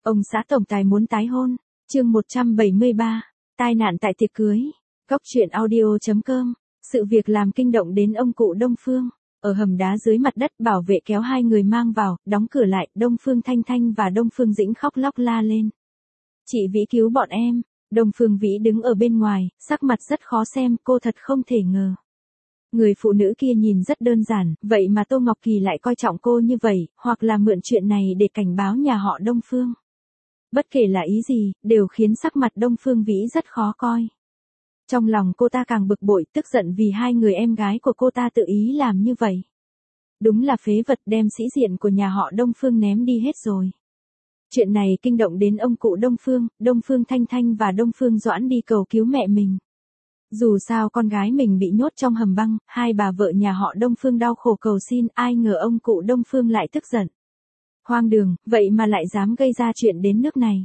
Ông xã tổng tài muốn tái hôn. Chương 173. Tai nạn tại tiệc cưới. Góc truyện audio.com. Sự việc làm kinh động đến ông cụ Đông Phương. Ở hầm đá dưới mặt đất, bảo vệ kéo hai người mang vào, đóng cửa lại. Đông Phương Thanh Thanh và Đông Phương Dĩnh khóc lóc la lên. Chị Vĩ cứu bọn em. Đông Phương Vĩ đứng ở bên ngoài, sắc mặt rất khó xem, cô thật không thể ngờ. Người phụ nữ kia nhìn rất đơn giản, vậy mà Tô Ngọc Kỳ lại coi trọng cô như vậy, hoặc là mượn chuyện này để cảnh báo nhà họ Đông Phương. Bất kể là ý gì, đều khiến sắc mặt Đông Phương Vĩ rất khó coi. Trong lòng cô ta càng bực bội, tức giận vì hai người em gái của cô ta tự ý làm như vậy. Đúng là phế vật, đem sĩ diện của nhà họ Đông Phương ném đi hết rồi. Chuyện này kinh động đến ông cụ Đông Phương Thanh Thanh và Đông Phương Doãn đi cầu cứu mẹ mình. Dù sao con gái mình bị nhốt trong hầm băng, hai bà vợ nhà họ Đông Phương đau khổ cầu xin, ai ngờ ông cụ Đông Phương lại tức giận. Hoang đường, vậy mà lại dám gây ra chuyện đến nước này.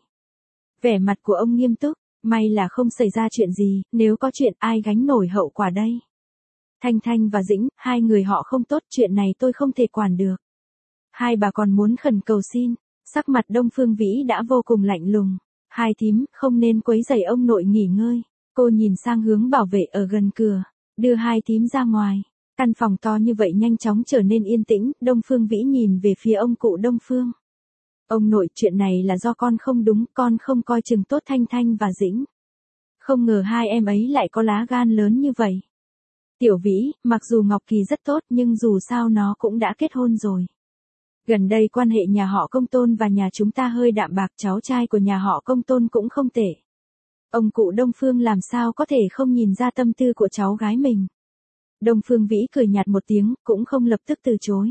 Vẻ mặt của ông nghiêm túc, may là không xảy ra chuyện gì, nếu có chuyện ai gánh nổi hậu quả đây. Thanh Thanh và Dĩnh, hai người họ không tốt, chuyện này tôi không thể quản được. Hai bà còn muốn khẩn cầu xin, sắc mặt Đông Phương Vĩ đã vô cùng lạnh lùng. Hai thím, không nên quấy rầy ông nội nghỉ ngơi. Cô nhìn sang hướng bảo vệ ở gần cửa, đưa hai thím ra ngoài. Căn phòng to như vậy nhanh chóng trở nên yên tĩnh, Đông Phương Vĩ nhìn về phía ông cụ Đông Phương. Ông nội, chuyện này là do con không đúng, con không coi chừng tốt Thanh Thanh và Dĩnh. Không ngờ hai em ấy lại có lá gan lớn như vậy. Tiểu Vĩ, mặc dù Ngọc Kỳ rất tốt nhưng dù sao nó cũng đã kết hôn rồi. Gần đây quan hệ nhà họ Công Tôn và nhà chúng ta hơi đạm bạc, cháu trai của nhà họ Công Tôn cũng không tệ. Ông cụ Đông Phương làm sao có thể không nhìn ra tâm tư của cháu gái mình. Đông Phương Vĩ cười nhạt một tiếng, cũng không lập tức từ chối.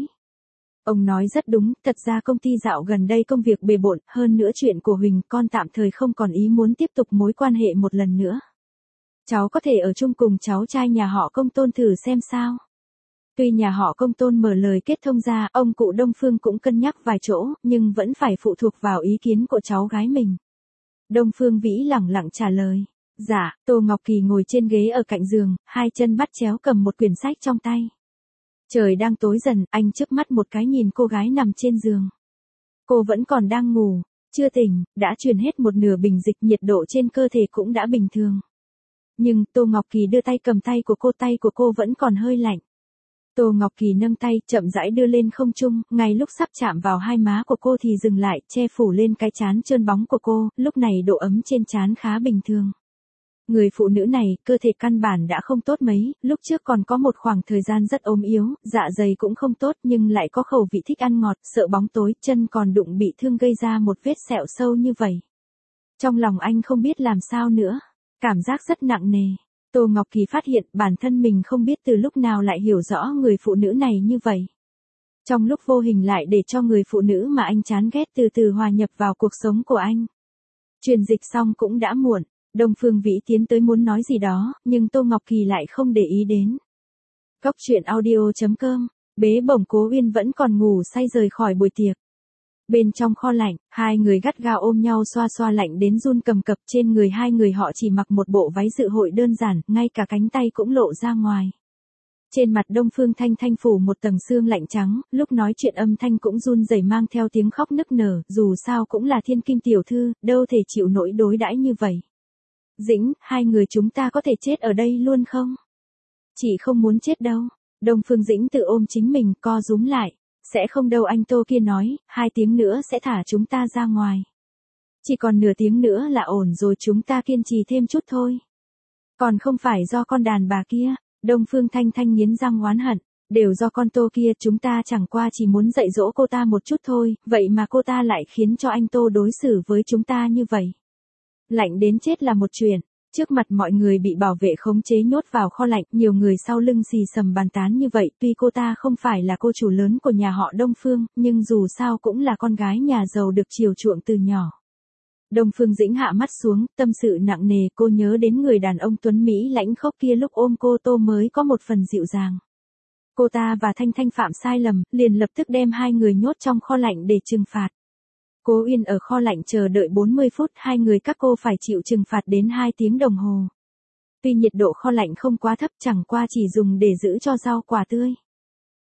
Ông nói rất đúng, thật ra công ty dạo gần đây công việc bề bộn, hơn nữa chuyện của Huỳnh con tạm thời không còn ý muốn tiếp tục mối quan hệ một lần nữa. Cháu có thể ở chung cùng cháu trai nhà họ Công Tôn thử xem sao. Tuy nhà họ Công Tôn mở lời kết thông ra, ông cụ Đông Phương cũng cân nhắc vài chỗ, nhưng vẫn phải phụ thuộc vào ý kiến của cháu gái mình. Đông Phương Vĩ lẳng lặng trả lời. Dạ, Tô Ngọc Kỳ ngồi trên ghế ở cạnh giường, hai chân bắt chéo cầm một quyển sách trong tay. Trời đang tối dần, anh chớp mắt một cái nhìn cô gái nằm trên giường. Cô vẫn còn đang ngủ, chưa tỉnh, đã truyền hết một nửa bình dịch, nhiệt độ trên cơ thể cũng đã bình thường. Nhưng Tô Ngọc Kỳ đưa tay cầm tay của cô vẫn còn hơi lạnh. Tô Ngọc Kỳ nâng tay, chậm rãi đưa lên không trung, ngay lúc sắp chạm vào hai má của cô thì dừng lại, che phủ lên cái trán trơn bóng của cô, lúc này độ ấm trên trán khá bình thường. Người phụ nữ này, cơ thể căn bản đã không tốt mấy, lúc trước còn có một khoảng thời gian rất ốm yếu, dạ dày cũng không tốt nhưng lại có khẩu vị thích ăn ngọt, sợ bóng tối, chân còn đụng bị thương gây ra một vết sẹo sâu như vậy. Trong lòng anh không biết làm sao nữa, cảm giác rất nặng nề. Tô Ngọc Kỳ phát hiện bản thân mình không biết từ lúc nào lại hiểu rõ người phụ nữ này như vậy. Trong lúc vô hình lại để cho người phụ nữ mà anh chán ghét từ từ hòa nhập vào cuộc sống của anh. Truyền dịch xong cũng đã muộn, Đông Phương Vĩ tiến tới muốn nói gì đó, nhưng Tô Ngọc Kỳ lại không để ý đến. Góc truyện audio.com, bế bổng Cố Uyên vẫn còn ngủ say rời khỏi buổi tiệc. Bên trong kho lạnh, hai người gắt gao ôm nhau xoa xoa lạnh đến run cầm cập, trên người hai người họ chỉ mặc một bộ váy dự hội đơn giản, ngay cả cánh tay cũng lộ ra ngoài. Trên mặt Đông Phương Thanh Thanh phủ một tầng sương lạnh trắng, lúc nói chuyện âm thanh cũng run rẩy mang theo tiếng khóc nức nở, dù sao cũng là thiên kim tiểu thư, đâu thể chịu nổi đối đãi như vậy. Dĩnh, hai người chúng ta có thể chết ở đây luôn không? Chị không muốn chết đâu. Đông Phương Dĩnh tự ôm chính mình, co rúm lại. Sẽ không đâu, anh Tô kia nói, 2 tiếng nữa sẽ thả chúng ta ra ngoài. Chỉ còn nửa tiếng nữa là ổn rồi, chúng ta kiên trì thêm chút thôi. Còn không phải do con đàn bà kia. Đông Phương Thanh Thanh nghiến răng oán hận. Đều do con Tô kia, chúng ta chẳng qua chỉ muốn dạy dỗ cô ta một chút thôi, vậy mà cô ta lại khiến cho anh Tô đối xử với chúng ta như vậy. Lạnh đến chết là một chuyện. Trước mặt mọi người bị bảo vệ khống chế nhốt vào kho lạnh, nhiều người sau lưng xì xầm bàn tán như vậy, tuy cô ta không phải là cô chủ lớn của nhà họ Đông Phương, nhưng dù sao cũng là con gái nhà giàu được chiều chuộng từ nhỏ. Đông Phương Dĩnh hạ mắt xuống, tâm sự nặng nề, cô nhớ đến người đàn ông tuấn Mỹ lãnh khốc kia lúc ôm cô Tô mới có một phần dịu dàng. Cô ta và Thanh Thanh phạm sai lầm, liền lập tức đem hai người nhốt trong kho lạnh để trừng phạt. Cố Uyên ở kho lạnh chờ đợi 40 phút, hai người các cô phải chịu trừng phạt đến 2 tiếng đồng hồ. Tuy nhiệt độ kho lạnh không quá thấp, chẳng qua chỉ dùng để giữ cho rau quả tươi.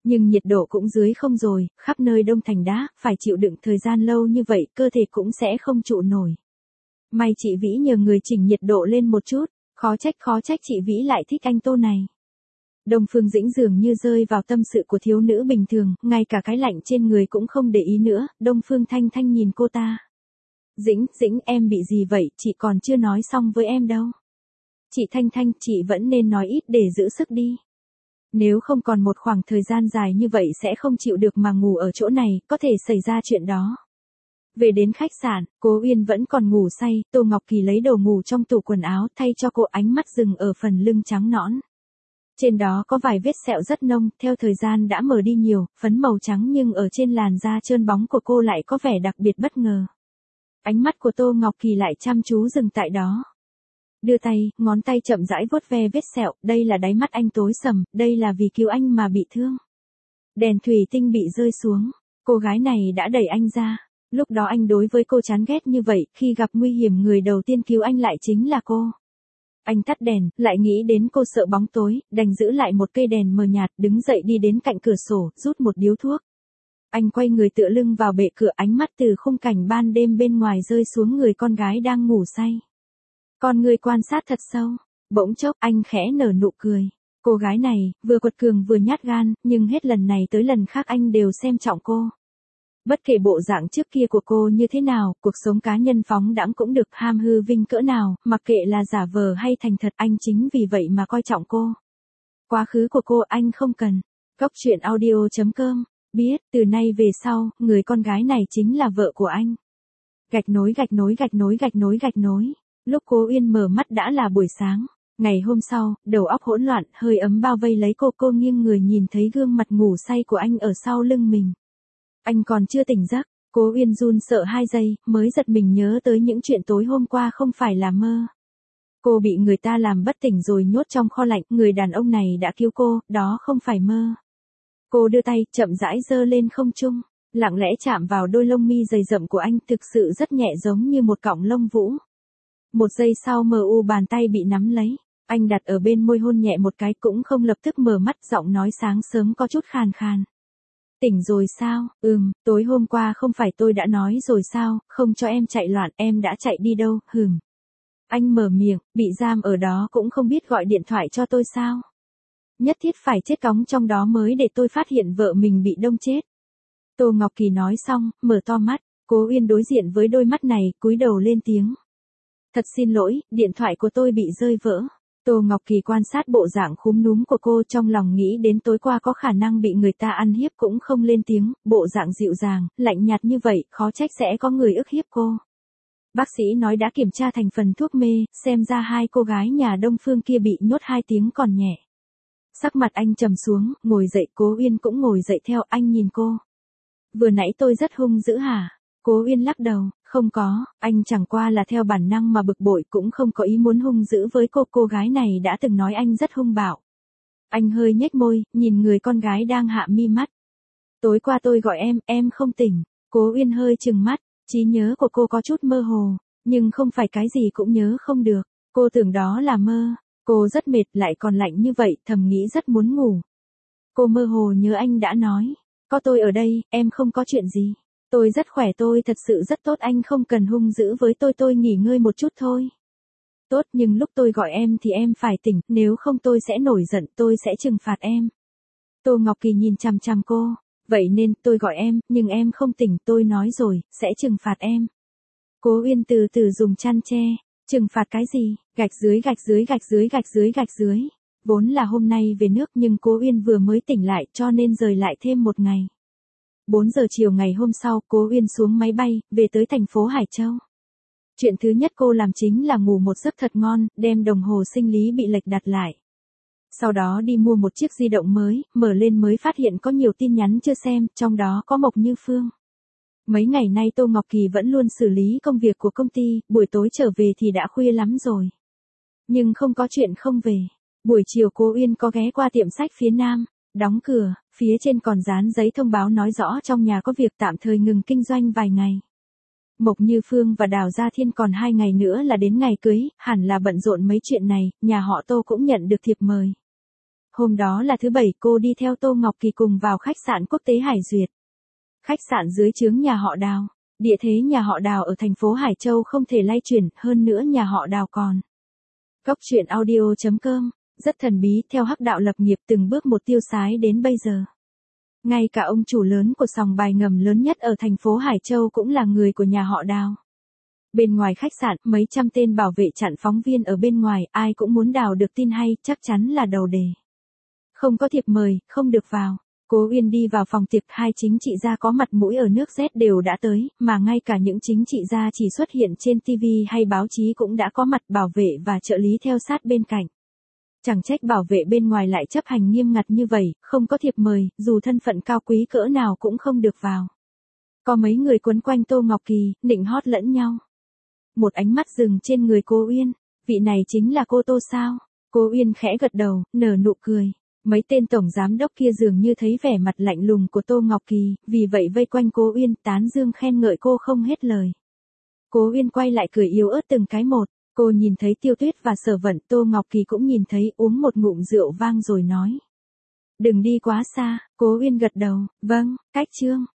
Nhưng nhiệt độ cũng dưới không rồi, khắp nơi đông thành đá, phải chịu đựng thời gian lâu như vậy, cơ thể cũng sẽ không trụ nổi. May chị Vĩ nhờ người chỉnh nhiệt độ lên một chút, khó trách chị Vĩ lại thích anh Tô này. Đông Phương Dĩnh dường như rơi vào tâm sự của thiếu nữ bình thường, ngay cả cái lạnh trên người cũng không để ý nữa, Đông Phương Thanh Thanh nhìn cô ta. Dĩnh em bị gì vậy, chị còn chưa nói xong với em đâu. Chị Thanh Thanh, chị vẫn nên nói ít để giữ sức đi. Nếu không còn một khoảng thời gian dài như vậy sẽ không chịu được mà ngủ ở chỗ này, có thể xảy ra chuyện đó. Về đến khách sạn, Cố Uyên vẫn còn ngủ say, Tô Ngọc Kỳ lấy đồ ngủ trong tủ quần áo thay cho cô, ánh mắt dừng ở phần lưng trắng nõn. Trên đó có vài vết sẹo rất nông, theo thời gian đã mờ đi nhiều, phấn màu trắng nhưng ở trên làn da trơn bóng của cô lại có vẻ đặc biệt bất ngờ. Ánh mắt của Tô Ngọc Kỳ lại chăm chú dừng tại đó. Đưa tay, ngón tay chậm rãi vuốt ve vết sẹo, đây là đáy mắt anh tối sầm, đây là vì cứu anh mà bị thương. Đèn thủy tinh bị rơi xuống, cô gái này đã đẩy anh ra. Lúc đó anh đối với cô chán ghét như vậy, khi gặp nguy hiểm người đầu tiên cứu anh lại chính là cô. Anh tắt đèn, lại nghĩ đến cô sợ bóng tối, đành giữ lại một cây đèn mờ nhạt, đứng dậy đi đến cạnh cửa sổ, rút một điếu thuốc. Anh quay người tựa lưng vào bệ cửa, ánh mắt từ khung cảnh ban đêm bên ngoài rơi xuống người con gái đang ngủ say. Con người quan sát thật sâu, bỗng chốc anh khẽ nở nụ cười. Cô gái này, vừa quật cường vừa nhát gan, nhưng hết lần này tới lần khác anh đều xem trọng cô. Bất kể bộ dạng trước kia của cô như thế nào, cuộc sống cá nhân phóng đãng cũng được, ham hư vinh cỡ nào, mặc kệ là giả vờ hay thành thật, anh chính vì vậy mà coi trọng cô. Quá khứ của cô anh không cần. Góc truyện audio.com, biết, từ nay về sau, người con gái này chính là vợ của anh. Gạch nối. Lúc Cố Uyên mở mắt đã là buổi sáng. Ngày hôm sau, đầu óc hỗn loạn, hơi ấm bao vây lấy cô nghiêng người nhìn thấy gương mặt ngủ say của anh ở sau lưng mình. Anh còn chưa tỉnh giấc, Cố Uyên run sợ 2 giây, mới giật mình nhớ tới những chuyện tối hôm qua không phải là mơ. Cô bị người ta làm bất tỉnh rồi nhốt trong kho lạnh, người đàn ông này đã cứu cô, đó không phải mơ. Cô đưa tay, chậm rãi giơ lên không trung, lặng lẽ chạm vào đôi lông mi dày rậm của anh, thực sự rất nhẹ giống như một cọng lông vũ. Một giây sau bàn tay bị nắm lấy, anh đặt ở bên môi hôn nhẹ một cái, cũng không lập tức mở mắt, giọng nói sáng sớm có chút khàn khàn. Tỉnh rồi sao? Tối hôm qua không phải tôi đã nói rồi sao, không cho em chạy loạn, em đã chạy đi đâu, Anh mở miệng, bị giam ở đó cũng không biết gọi điện thoại cho tôi sao? Nhất thiết phải chết cóng trong đó mới để tôi phát hiện vợ mình bị đông chết. Tô Ngọc Kỳ nói xong, mở to mắt, Cố Uyên đối diện với đôi mắt này, cúi đầu lên tiếng. Thật xin lỗi, điện thoại của tôi bị rơi vỡ. Tô Ngọc Kỳ quan sát bộ dạng khúm núm của cô, trong lòng nghĩ đến tối qua có khả năng bị người ta ăn hiếp, cũng không lên tiếng, bộ dạng dịu dàng, lạnh nhạt như vậy, khó trách sẽ có người ức hiếp cô. Bác sĩ nói đã kiểm tra thành phần thuốc mê, xem ra 2 cô gái nhà Đông Phương kia bị nhốt 2 tiếng còn nhẹ. Sắc mặt anh trầm xuống, ngồi dậy, Cố Uyên cũng ngồi dậy theo, anh nhìn cô. Vừa nãy tôi rất hung dữ hả? Cố Uyên lắc đầu, không có, anh chẳng qua là theo bản năng mà bực bội, cũng không có ý muốn hung dữ với cô gái này đã từng nói anh rất hung bạo. Anh hơi nhếch môi, nhìn người con gái đang hạ mi mắt. Tối qua tôi gọi em không tỉnh. Cố Uyên hơi trừng mắt, trí nhớ của cô có chút mơ hồ, nhưng không phải cái gì cũng nhớ không được. Cô tưởng đó là mơ, cô rất mệt lại còn lạnh như vậy, thầm nghĩ rất muốn ngủ. Cô mơ hồ nhớ anh đã nói, có tôi ở đây, em không có chuyện gì. Tôi rất khỏe, tôi thật sự rất tốt, anh không cần hung dữ với tôi nghỉ ngơi một chút thôi. Tốt, nhưng lúc tôi gọi em thì em phải tỉnh, nếu không tôi sẽ nổi giận, tôi sẽ trừng phạt em. Tô Ngọc Kỳ nhìn chằm chằm cô, vậy nên tôi gọi em, nhưng em không tỉnh, tôi nói rồi, sẽ trừng phạt em. Cố Uyên từ từ dùng chăn che, trừng phạt cái gì, gạch dưới. Vốn là hôm nay về nước nhưng Cố Uyên vừa mới tỉnh lại cho nên rời lại thêm một ngày. 4 giờ chiều ngày hôm sau, Cố Uyên xuống máy bay, về tới thành phố Hải Châu. Chuyện thứ nhất cô làm chính là ngủ một giấc thật ngon, đem đồng hồ sinh lý bị lệch đặt lại. Sau đó đi mua một chiếc di động mới, mở lên mới phát hiện có nhiều tin nhắn chưa xem, trong đó có Mộc Như Phương. Mấy ngày nay Tô Ngọc Kỳ vẫn luôn xử lý công việc của công ty, buổi tối trở về thì đã khuya lắm rồi. Nhưng không có chuyện không về. Buổi chiều Cố Uyên có ghé qua tiệm sách phía Nam, đóng cửa, phía trên còn dán giấy thông báo nói rõ trong nhà có việc tạm thời ngừng kinh doanh vài ngày. Mộc Như Phương và Đào Gia Thiên còn 2 ngày nữa là đến ngày cưới, hẳn là bận rộn mấy chuyện này, nhà họ Tô cũng nhận được thiệp mời. Hôm đó là thứ Bảy, cô đi theo Tô Ngọc Kỳ cùng vào khách sạn quốc tế Hải Duyệt. Khách sạn dưới trướng nhà họ Đào. Địa thế nhà họ Đào ở thành phố Hải Châu không thể lay chuyển, hơn nữa nhà họ Đào còn. Góc truyện audio.com, rất thần bí, theo hắc đạo lập nghiệp từng bước một tiêu sái đến bây giờ. Ngay cả ông chủ lớn của sòng bài ngầm lớn nhất ở thành phố Hải Châu cũng là người của nhà họ Đào. Bên ngoài khách sạn, mấy trăm tên bảo vệ chặn phóng viên ở bên ngoài, ai cũng muốn đào được tin hay, chắc chắn là đầu đề. Không có thiệp mời, không được vào. Cố Uyên đi vào phòng tiệc, hai chính trị gia có mặt mũi ở nước Z đều đã tới, mà ngay cả những chính trị gia chỉ xuất hiện trên TV hay báo chí cũng đã có mặt, bảo vệ và trợ lý theo sát bên cạnh. Chẳng trách bảo vệ bên ngoài lại chấp hành nghiêm ngặt như vậy, không có thiệp mời, dù thân phận cao quý cỡ nào cũng không được vào. Có mấy người quấn quanh Tô Ngọc Kỳ, nịnh hót lẫn nhau. Một ánh mắt dừng trên người cô Uyên, vị này chính là cô Tô sao? Cô Uyên khẽ gật đầu, nở nụ cười. Mấy tên tổng giám đốc kia dường như thấy vẻ mặt lạnh lùng của Tô Ngọc Kỳ, vì vậy vây quanh cô Uyên, tán dương khen ngợi cô không hết lời. Cô Uyên quay lại cười yếu ớt từng cái một, cô nhìn thấy Tiêu Tuyết và Sở Vận, Tô Ngọc Kỳ cũng nhìn thấy, uống một ngụm rượu vang rồi nói. Đừng đi quá xa, cô Uyên gật đầu, vâng, cách Trương.